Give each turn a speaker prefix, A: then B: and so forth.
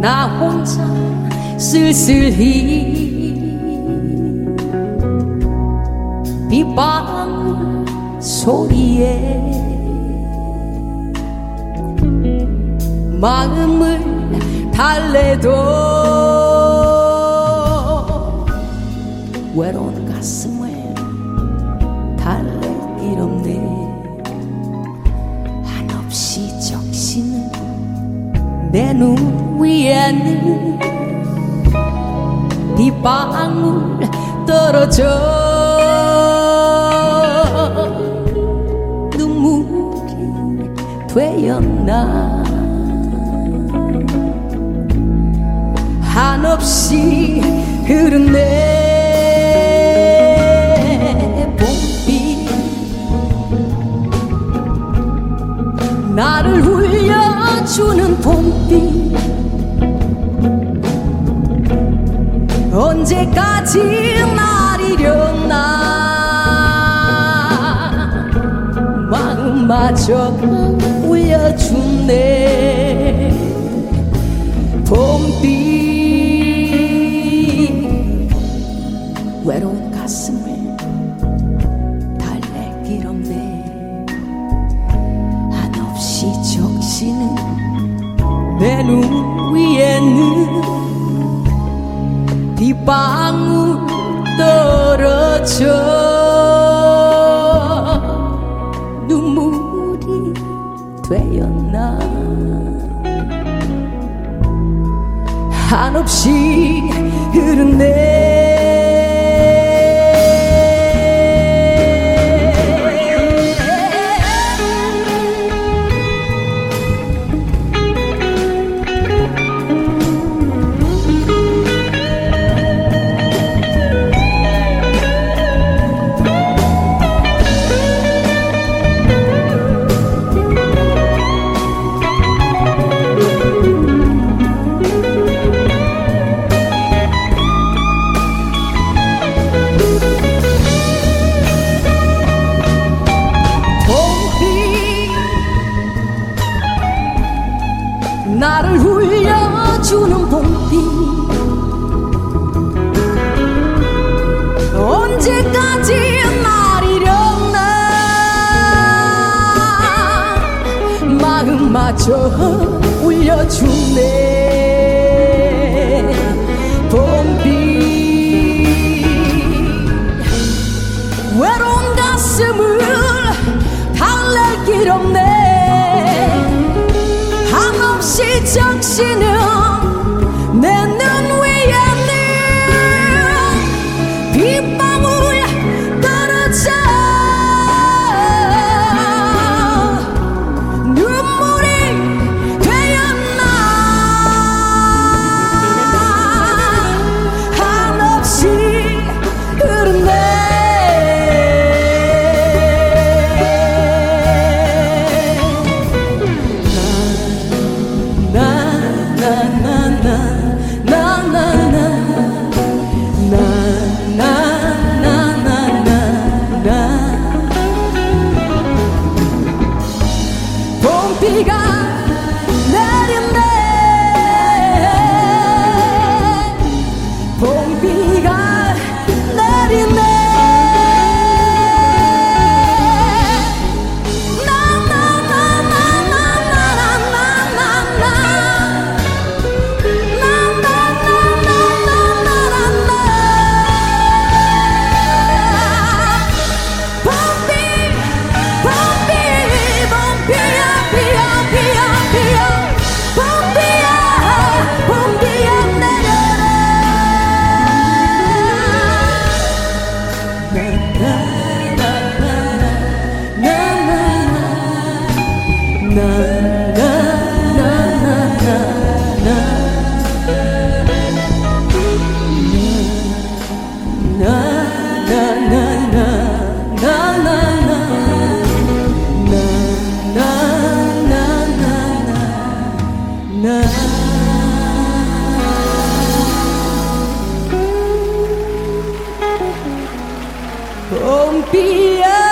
A: 나 혼자 쓸쓸히 빗방울 소리에 마음을 달래도 외로운 가슴을 달랠 길 없네. 한없이 적시는 내 눈 위에는 빗방울 떨어져 눈물이 되었나. 한없이 흐른 내 봄비 나를 울려주는 봄비 언제까지 나리려나. 마음마저 울려주네. 봄비 외로운 가슴을 달랠 길 없네. 한없이 적시는 내 눈 위에는 빗방울 떨어져 눈물이 되었나. 한없이 흐른 내 나를 울려주는 봄비 언제까지 나리려나. 마음마저 울려주네. 봄비 외로운 가슴을 달랠 길 없네. 한없이 적시는 내 눈 위에는 빗방울 떨어져 눈물이 되었나. 한없이 흐른 내 봄비가 내린대. 봄비가 내린대. 봄비야